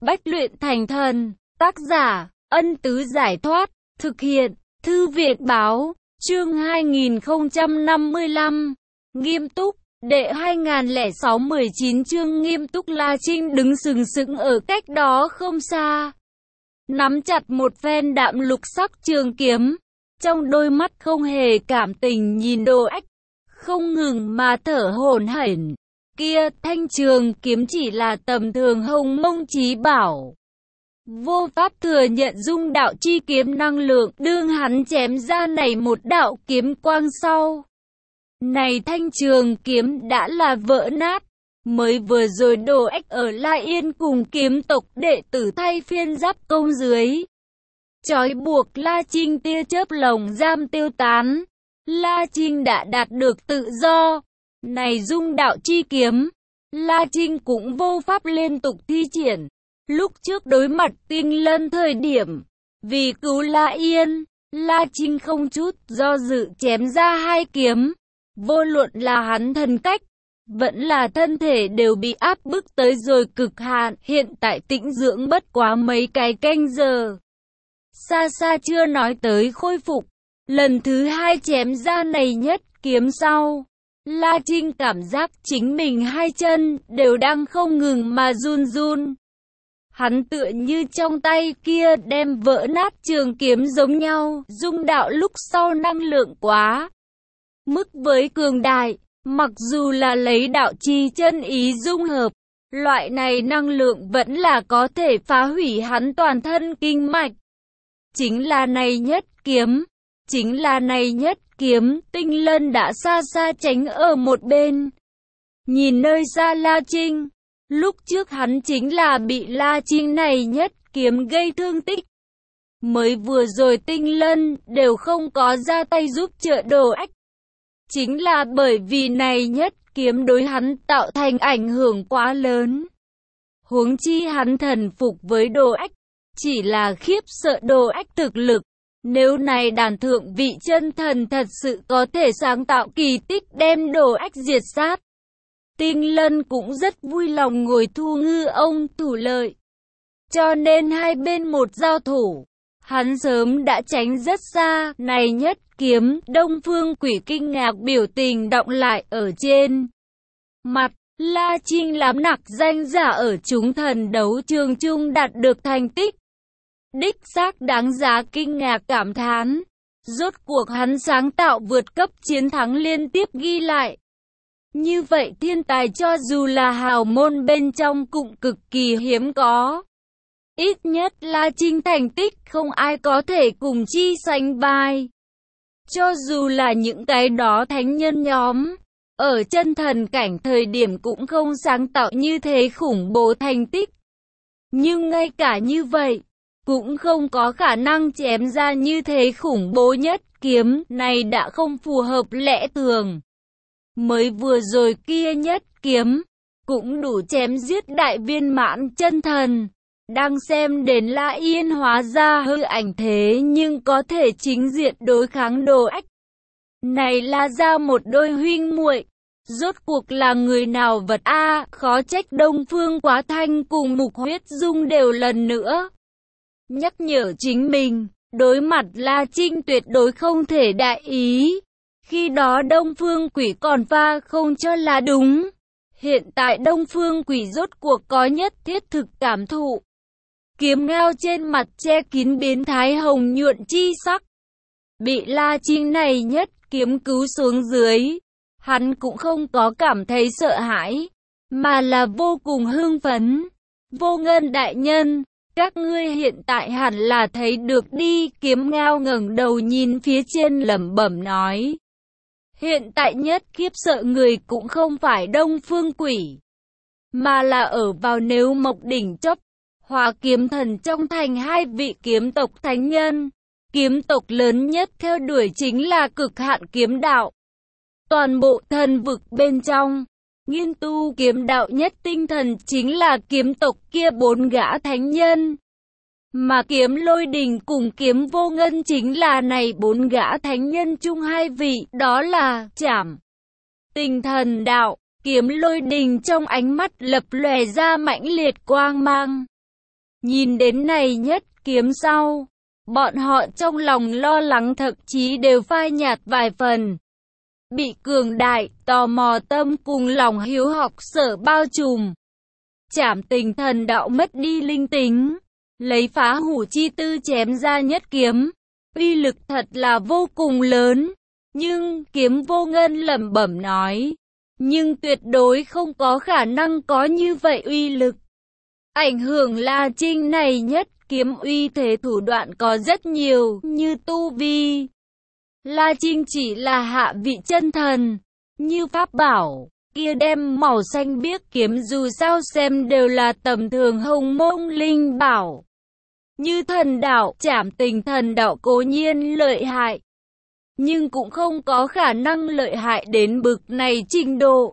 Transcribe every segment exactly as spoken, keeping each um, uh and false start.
Bách luyện thành thần. Tác giả, Ân Tứ Giải Thoát. Thực hiện, Thư viện Báo. Chương hai nghìn không trăm năm mươi lăm. Nghiêm túc. Đệ hai nghìn lẻ sáu mười chín chương nghiêm túc. La Trinh đứng sừng sững ở cách đó không xa, nắm chặt một phen đạm lục sắc trường kiếm, trong đôi mắt không hề cảm tình nhìn Đồ Ách, không ngừng mà thở hổn hển. Kia thanh trường kiếm chỉ là tầm thường hồng mông chí bảo, vô pháp thừa nhận dung đạo chi kiếm năng lượng. Đương hắn chém ra này một đạo kiếm quang sau, này thanh trường kiếm đã là vỡ nát. Mới vừa rồi Đồ Ách ở La Yên cùng kiếm tộc đệ tử thay phiên giáp công dưới, trói buộc La Trinh tia chớp lồng giam tiêu tán. La Trinh đã đạt được tự do. Này dung đạo chi kiếm, La Trinh cũng vô pháp liên tục thi triển. Lúc trước đối mặt Tinh Lân thời điểm, vì cứu La Yên, La Trinh không chút do dự chém ra hai kiếm. Vô luận là hắn thần cách, vẫn là thân thể đều bị áp bức tới rồi cực hạn. Hiện tại tĩnh dưỡng bất quá mấy cái canh giờ, xa xa chưa nói tới khôi phục. Lần thứ hai chém ra này nhất kiếm sau, La Trinh cảm giác chính mình hai chân đều đang không ngừng mà run run. Hắn tựa như trong tay kia đem vỡ nát trường kiếm giống nhau. Dung đạo lúc sau năng lượng quá mức với cường đại, mặc dù là lấy đạo chi chân ý dung hợp, loại này năng lượng vẫn là có thể phá hủy hắn toàn thân kinh mạch. Chính là này nhất kiếm, chính là này nhất kiếm. Tinh Lân đã xa xa tránh ở một bên, nhìn nơi xa La Trinh. Lúc trước hắn chính là bị La Trinh này nhất kiếm gây thương tích. Mới vừa rồi Tinh Lân đều không có ra tay giúp trợ Đồ Ách, chính là bởi vì này nhất kiếm đối hắn tạo thành ảnh hưởng quá lớn. Huống chi hắn thần phục với Đồ Ách, chỉ là khiếp sợ Đồ Ách thực lực. Nếu này đàn thượng vị chân thần thật sự có thể sáng tạo kỳ tích đem Đồ Ách diệt sát, Tinh Lân cũng rất vui lòng ngồi thu ngư ông thủ lợi. Cho nên hai bên một giao thủ, hắn sớm đã tránh rất xa. Này nhất kiếm, Đông Phương Quỷ kinh ngạc biểu tình đọng lại ở trên mặt. La Trinh làm nặc danh giả ở chúng thần đấu trường chung đạt được thành tích, đích xác đáng giá kinh ngạc cảm thán. Rốt cuộc hắn sáng tạo vượt cấp chiến thắng liên tiếp ghi lại. Như vậy thiên tài cho dù là hào môn bên trong cũng cực kỳ hiếm có. Ít nhất La Trinh thành tích không ai có thể cùng chi sánh vai. Cho dù là những cái đó thánh nhân nhóm, ở chân thần cảnh thời điểm cũng không sáng tạo như thế khủng bố thành tích. Nhưng ngay cả như vậy, cũng không có khả năng chém ra như thế khủng bố nhất kiếm. Này đã không phù hợp lẽ thường. Mới vừa rồi kia nhất kiếm, cũng đủ chém giết đại viên mãn chân thần. Đang xem đến La Yên hóa ra hư ảnh thế nhưng có thể chính diện đối kháng Đồ Ách. Này là ra một đôi huynh muội, rốt cuộc là người nào vật a? À, khó trách Đông Phương Quá Thanh cùng Mục Huyết Dung đều lần nữa nhắc nhở chính mình, đối mặt La Trinh tuyệt đối không thể đại ý. Khi đó Đông Phương Quỷ còn pha không cho là đúng. Hiện tại Đông Phương Quỷ rốt cuộc có nhất thiết thực cảm thụ. Kiếm ngao trên mặt che kín biến thái hồng nhuận chi sắc. Bị La Trinh này nhất kiếm cứu xuống dưới, hắn cũng không có cảm thấy sợ hãi, mà là vô cùng hưng phấn. Vô Ngân đại nhân, các ngươi hiện tại hẳn là thấy được đi. Kiếm ngao ngẩng đầu nhìn phía trên lẩm bẩm nói. Hiện tại nhất khiếp sợ người cũng không phải Đông Phương Quỷ, mà là ở vào Nếu Mộc đỉnh chóp, Hỏa Kiếm Thần trong thành hai vị kiếm tộc thánh nhân. Kiếm tộc lớn nhất theo đuổi chính là cực hạn kiếm đạo. Toàn bộ thần vực bên trong, nghiên tu kiếm đạo nhất tinh thần chính là kiếm tộc kia bốn gã thánh nhân. Mà Kiếm Lôi Đình cùng Kiếm Vô Ngân chính là này bốn gã thánh nhân chung hai vị, đó là Trảm Tình Thần Đạo. Kiếm Lôi Đình trong ánh mắt lập lòe ra mãnh liệt quang mang, Nhìn đến này nhất kiếm sau, bọn họ trong lòng lo lắng thậm chí đều phai nhạt vài phần. Bị cường đại, tò mò tâm cùng lòng hiếu học sở bao trùm. Trảm Tình Thần Đạo mất đi linh tính, lấy phá hủ chi tư chém ra nhất kiếm, uy lực thật là vô cùng lớn. Nhưng Kiếm Vô Ngân lẩm bẩm nói, nhưng tuyệt đối không có khả năng có như vậy uy lực. Ảnh hưởng La Trinh này nhất kiếm uy thế thủ đoạn có rất nhiều, như tu vi. La Trinh chỉ là hạ vị chân thần, như pháp bảo, kia đem màu xanh biếc kiếm dù sao xem đều là tầm thường hồng mông linh bảo. Như thần đạo, Trảm Tình Thần Đạo cố nhiên lợi hại, nhưng cũng không có khả năng lợi hại đến bực này trình độ.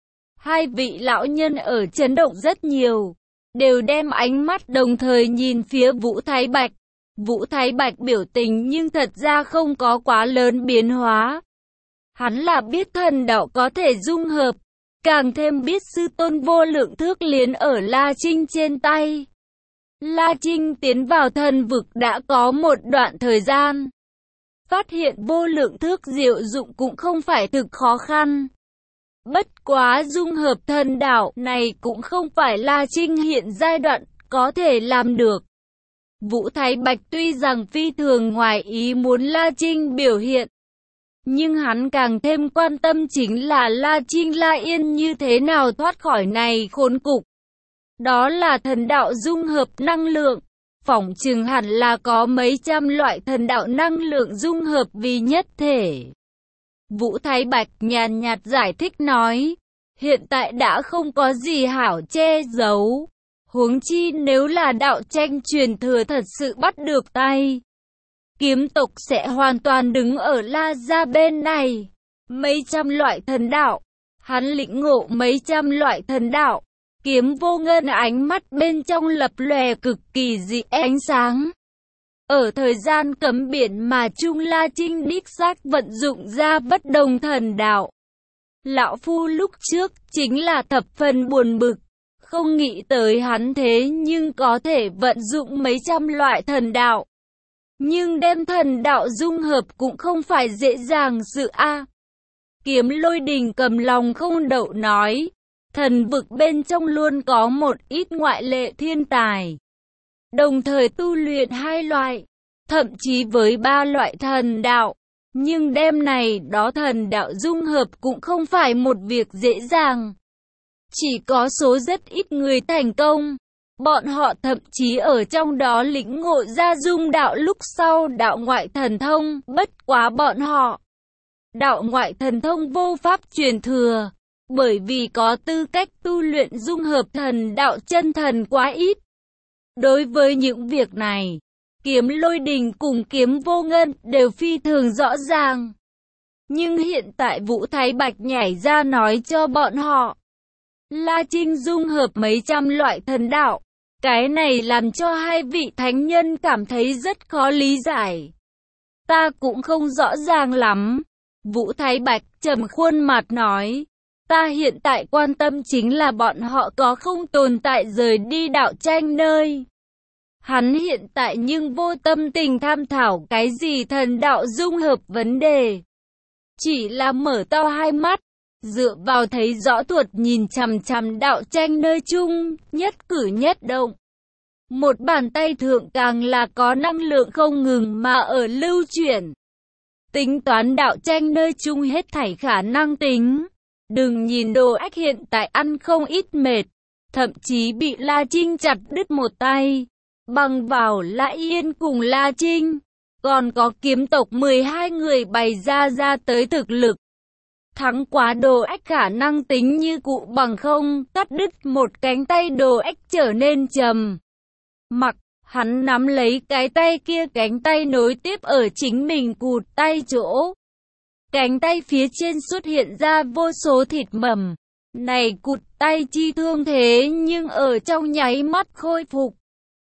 Hai vị lão nhân ở chấn động rất nhiều, đều đem ánh mắt đồng thời nhìn phía Vũ Thái Bạch. Vũ Thái Bạch biểu tình nhưng thật ra không có quá lớn biến hóa. Hắn là biết thần đạo có thể dung hợp, càng thêm biết sư tôn vô lượng thước liến ở La Trinh trên tay. La Trinh tiến vào thần vực đã có một đoạn thời gian. Phát hiện vô lượng thước diệu dụng cũng không phải thực khó khăn. Bất quá dung hợp thần đạo này cũng không phải La Trinh hiện giai đoạn có thể làm được. Vũ Thái Bạch tuy rằng phi thường ngoài ý muốn La Trinh biểu hiện, nhưng hắn càng thêm quan tâm chính là La Trinh La Yên như thế nào thoát khỏi này khốn cục. Đó là thần đạo dung hợp năng lượng, phỏng chừng hẳn là có mấy trăm loại thần đạo năng lượng dung hợp vì nhất thể. Vũ Thái Bạch nhàn nhạt giải thích nói, hiện tại đã không có gì hảo che giấu. Huống chi nếu là đạo tranh truyền thừa thật sự bắt được tay, kiếm tộc sẽ hoàn toàn đứng ở La gia bên này. Mấy trăm loại thần đạo, hắn lĩnh ngộ mấy trăm loại thần đạo. Kiếm Vô Ngân ánh mắt bên trong lập lòe cực kỳ dị ánh sáng. Ở thời gian cấm biển mà Trung La Trinh đích xác vận dụng ra bất đồng thần đạo. Lão Phu lúc trước chính là thập phần buồn bực. Không nghĩ tới hắn thế nhưng có thể vận dụng mấy trăm loại thần đạo. Nhưng đem thần đạo dung hợp cũng không phải dễ dàng sự a. Kiếm Lôi Đình cầm lòng không đậu nói, thần vực bên trong luôn có một ít ngoại lệ thiên tài. Đồng thời tu luyện hai loại, thậm chí với ba loại thần đạo. Nhưng đem này đó thần đạo dung hợp cũng không phải một việc dễ dàng. Chỉ có số rất ít người thành công. Bọn họ thậm chí ở trong đó lĩnh ngộ ra dung đạo lúc sau đạo ngoại thần thông. Bất quá bọn họ, đạo ngoại thần thông vô pháp truyền thừa, bởi vì có tư cách tu luyện dung hợp thần đạo chân thần quá ít. Đối với những việc này, Kiếm Lôi Đình cùng Kiếm Vô Ngân đều phi thường rõ ràng. Nhưng hiện tại Vũ Thái Bạch nhảy ra nói cho bọn họ, La Trinh dung hợp mấy trăm loại thần đạo. Cái này làm cho hai vị thánh nhân cảm thấy rất khó lý giải. Ta cũng không rõ ràng lắm. Vũ Thái Bạch trầm khuôn mặt nói, ta hiện tại quan tâm chính là bọn họ có không tồn tại rời đi đạo tranh nơi. Hắn hiện tại nhưng vô tâm tình tham thảo cái gì thần đạo dung hợp vấn đề. Chỉ là mở to hai mắt, dựa vào thấy rõ thuật nhìn chằm chằm đạo tranh nơi chung, nhất cử nhất động. Một bàn tay thượng càng là có năng lượng không ngừng mà ở lưu chuyển. Tính toán đạo tranh nơi chung hết thảy khả năng tính. Đừng nhìn Đồ Ách hiện tại ăn không ít mệt, thậm chí bị La Trinh chặt đứt một tay. Bằng vào La Yên cùng La Trinh, còn có kiếm tộc mười hai người bày ra ra tới thực lực. Thắng quá Đồ Ách khả năng tính như cụ bằng không, cắt đứt một cánh tay Đồ Ách trở nên trầm mặc, hắn nắm lấy cái tay kia, cánh tay nối tiếp ở chính mình cụt tay chỗ. Cánh tay phía trên xuất hiện ra vô số thịt mầm. Này cụt tay chi thương thế nhưng ở trong nháy mắt khôi phục.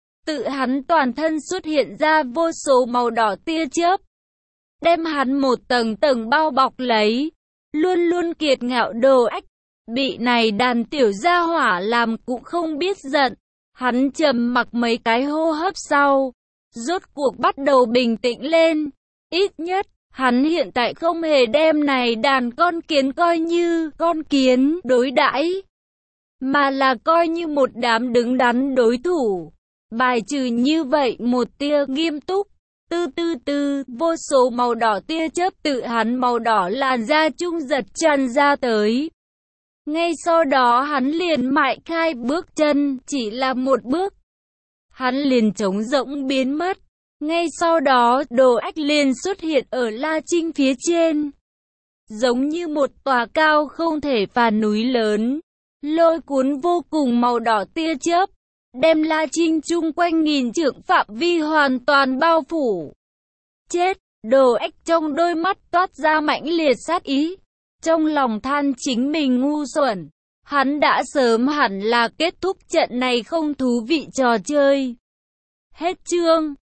Tự hắn toàn thân xuất hiện ra vô số màu đỏ tia chớp, đem hắn một tầng tầng bao bọc lấy. Luôn luôn kiệt ngạo Đồ Ách, bị này đàn tiểu gia hỏa làm cũng không biết giận. Hắn trầm mặc mấy cái hô hấp sau, rốt cuộc bắt đầu bình tĩnh lên. Ít nhất, hắn hiện tại không hề đem này đàn con kiến coi như con kiến đối đãi, mà là coi như một đám đứng đắn đối thủ. Bài trừ như vậy một tia nghiêm túc, từ từ từ, vô số màu đỏ tia chớp tự hắn màu đỏ làn da trung giật tràn ra tới. Ngay sau đó hắn liền mại khai bước chân, chỉ là một bước. Hắn liền trống rỗng biến mất. Ngay sau đó, Đồ Ách liền xuất hiện ở La Trinh phía trên. Giống như một tòa cao không thể phà núi lớn, lôi cuốn vô cùng màu đỏ tia chớp, đem La Trinh chung quanh nghìn trượng phạm vi hoàn toàn bao phủ. Chết! Đồ Ách trong đôi mắt toát ra mãnh liệt sát ý. Trong lòng than chính mình ngu xuẩn. Hắn đã sớm hẳn là kết thúc trận này không thú vị trò chơi. Hết chương.